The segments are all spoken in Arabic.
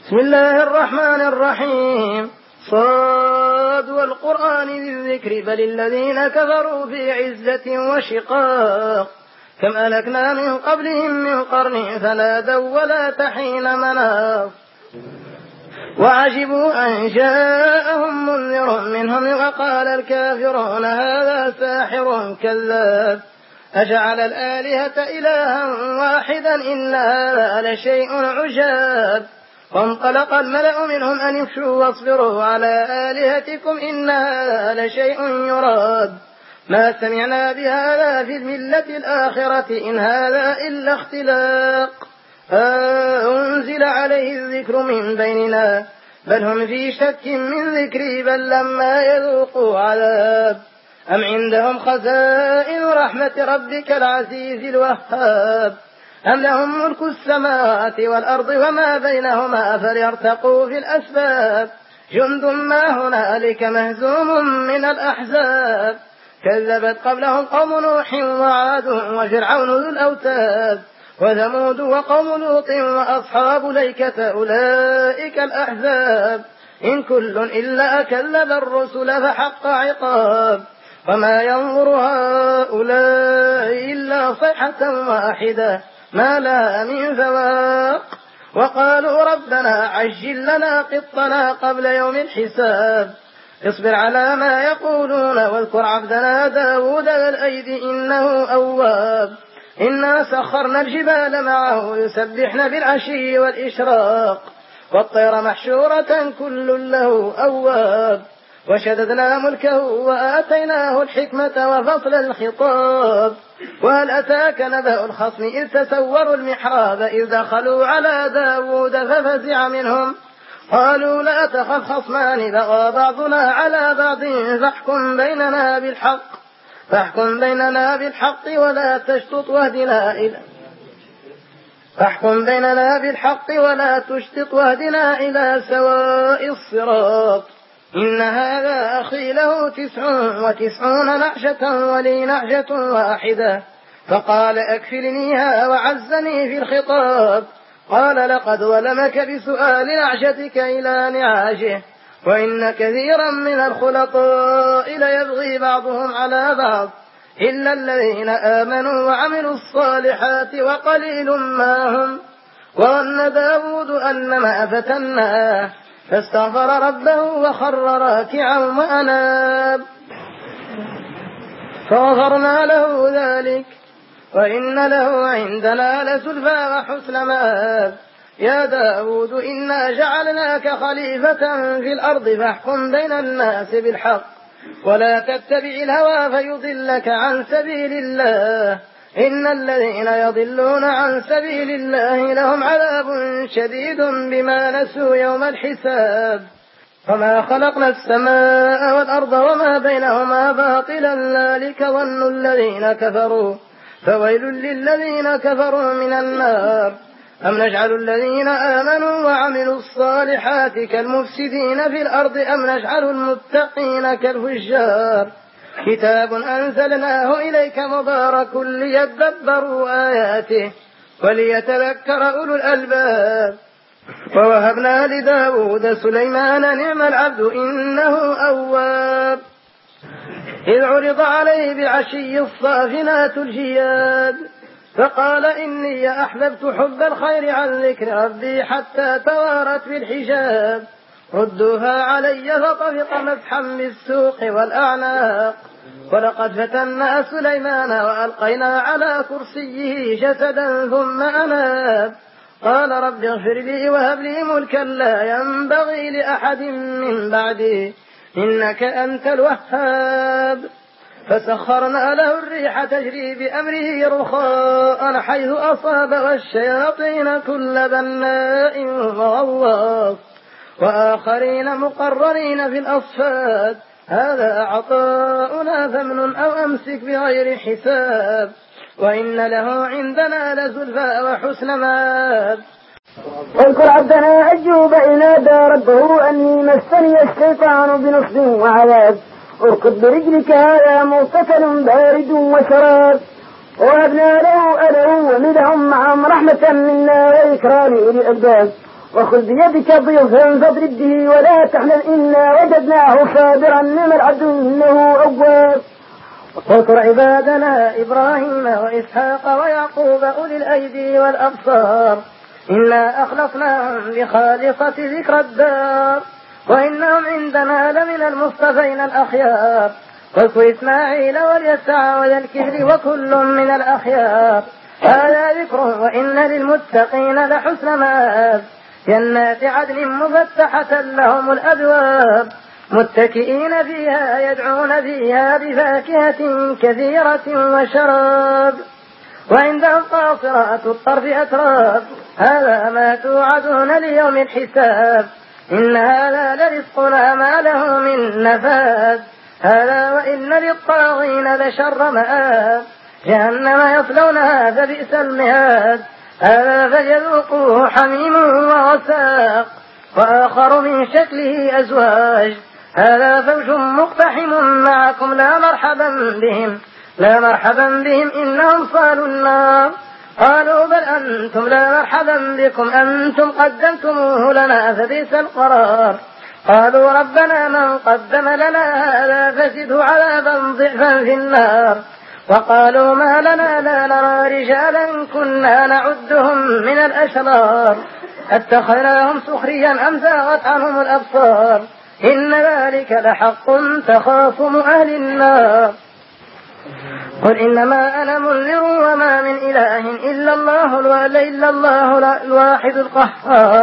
بسم الله الرحمن الرحيم. صاد والقرآن ذي الذكر بل الذين كفروا في عزة وشقاق كم أهلكنا من قبلهم من قرن فنادوا ولا تحين مناص وعجبوا أن جاءهم منذر منهم وقال الكافرون هذا ساحر كذاب أجعل الآلهة إلها واحدا إن هذا لشيء عجاب وانطلق الملأ منهم أن امشوا واصبروا على آلهتكم إن هذا لشيء يراد ما سمعنا بهذا في الملة الآخرة إن هذا إلا اختلاق أنزل عليه الذكر من بيننا بل هم في شك من ذكري بل لما يذوقوا عذاب أم عندهم خزائن رحمة ربك العزيز الوهاب أم لهم ملك السماوات والأرض وما بينهما فليرتقوا في الأسباب جند ما هنالك مهزوم من الأحزاب كذبت قبلهم قوم نوح وعاد وفرعون ذو الأوتاد وثمود وقوم لوط وأصحاب ليكة أولئك الأحزاب إن كل إلا كذب الرسل فحق عقاب وما ينظر هؤلاء إلا صيحة واحدة ما لها من فواق وقالوا ربنا عجل لنا قطنا قبل يوم الحساب اصبر على ما يقولون واذكر عبدنا داود ذا الأيد إنه أواب إنا سخرنا الجبال معه يسبحن بالعشي والإشراق والطير محشورة كل له أواب وشددنا ملكه وآتيناه الحكمة وفصل الخطاب وهل أتاك نبأ الخصم إذ تسوروا المحراب إذ دخلوا على داود ففزع منهم قالوا لا تخف خصمان بغى بعضنا على بعض فاحكم بيننا بالحق ولا تشطط واهدنا إلى سواء الصراط إن هذا أخي له 99 نعجة ولي نعجة واحدة فقال أكفلنيها وعزني في الخطاب قال لقد ظلمك بسؤال نعجتك إلى نعاجه وإن كثيرا من الخلطاء ليبغي بعضهم على بعض إلا الذين آمنوا وعملوا الصالحات وقليل ما هم وظن داود أنما فتناه فاستغفر ربه وخر راكعا وأناب فغفرنا له ذلك وإن له عندنا لزلفى وحسن مآب يا داود إنا جعلناك خليفة في الأرض فاحكم بين الناس بالحق ولا تتبع الهوى فيضلك عن سبيل الله إن الذين يضلون عن سبيل الله لهم عذاب شديد بما نسوا يوم الحساب وما خلقنا السماء والأرض وما بينهما باطلا ذلك ظن الذين كفروا فويل للذين كفروا من النار أم نجعل الذين آمنوا وعملوا الصالحات كالمفسدين في الأرض أم نجعل المتقين كالفجار كتاب أنزلناه إليك مبارك ليدبروا آياته وليتذكر أولو الألباب ووهبنا لداود سليمان نعم العبد إنه أواب إذ عرض عليه بالعشي الصافنات الجياد فقال إني أحببت حب الخير عن ذكر ربي حتى توارت بالحجاب ردوها علي فطفق مسحا بالسوق والأعناق ولقد فتنا سليمان وألقينا على كرسيه جسدا ثم أناب قال رب اغفر لي وهب لي ملكا لا ينبغي لأحد من بعدي إنك أنت الوهاب فسخرنا له الريح تجري بأمره رخاء حيث أصاب والشياطين كل بناء وغواص وآخرين مقررين في الأصفاد هذا عطاؤنا فامنن أو أمسك بغير حساب وإن له عندنا لزلفى وحسن مآب واذكر عبدنا أيوب إذ نادى ربه أني مسني الشيطان بنصب وعذاب اركض برجلك هذا مغتسل بارد وشراب ووهبنا له أهله ومثلهم معهم رحمة منا وذكرى لأولي الألباب وخذ بيدك ضيفا فاضرب به ولا تحزن إنا وجدناه صابرا نعم العبد إنه أواب. واذكر عبادنا إبراهيم وإسحاق ويعقوب أولي الأيدي والأبصار إنا أخلصناهم بخالصة ذكر الدار وإنهم عندنا لمن المصطفين الأخيار. واذكر إسماعيل واليسع وذا الكفل وكل من الأخيار هذا ذكر وإن للمتقين لحسن مآب. جنات عدن مفتحة لهم الأبواب متكئين فيها يدعون فيها بفاكهة كثيرة وشراب. وعندهم قاصرات الطرف أتراب هذا ما توعدون ليوم الحساب إن هذا لرزقنا ما له من نفاد. هذا وإن للطاغين لشر مآب جهنم يصلونها فبئس المهاد. هذا فليذوقوه حميم وغساق وآخر من شكله أزواج هذا فوج مقتحم معكم لا مرحبا بهم إنهم صالوا النار. قالوا بل أنتم لا مرحبا بكم أنتم قدمتموه لنا فبئس القرار. قالوا ربنا من قدم لنا هذا فزده عذابا ضعفا في النار. وقالوا ما لنا لا نرى رجالا كنا نعدهم من الأشرار اتخذناهم سخريا أم زاغت عنهم الأبصار إن ذلك لحق تخاصم أهل النار. قل إنما أنا منذر وما من إله إلا الله الواحد القهار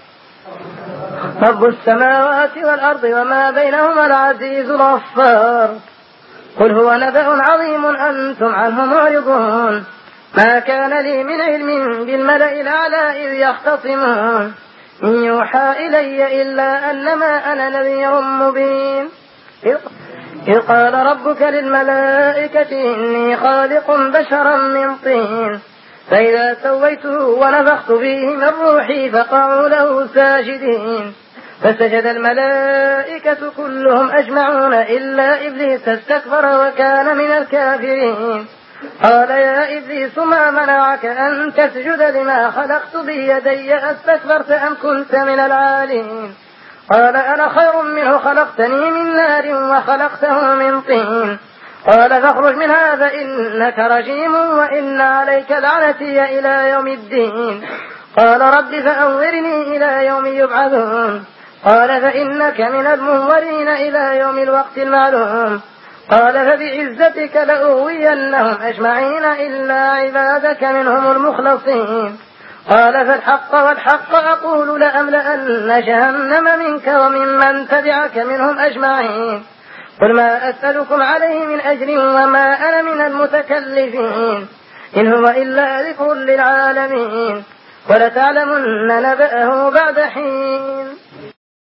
رب السماوات والأرض وما بينهما العزيز الغفار. قل هو نبأ عظيم أنتم عنه معرضون ما كان لي من علم بالملأ الأعلى إذ يختصمون إن يوحى إلي إلا أنما أنا نذير مبين. إذ قال ربك للملائكة إني خالق بشرا من طين فإذا سويته ونفخت فيه من روحي فقعوا له ساجدين. فسجد الملائكة كلهم أجمعون إلا إبليس استكبر وكان من الكافرين. قال يا إبليس ما منعك أن تسجد لما خلقت بيدي أستكبرت أم كنت من العالين؟ قال أنا خير منه خلقتني من نار وخلقته من طين. قال فاخرج منها فإنك رجيم وإن عليك لعنتي إلى يوم الدين. قال رب فأنظرني إلى يوم يبعثون. قال فإنك من المنظرين إلى يوم الوقت المعلوم. قال فبعزتك لأغوينهم أجمعين إلا عبادك منهم المخلصين. قال فالحق والحق أقول لأملأن جهنم منك وممن تبعك منهم أجمعين. قل ما أسألكم عليه من أجر وما أنا من المتكلفين إن هو إلا ذكر للعالمين ولتعلمن نبأه بعد حين.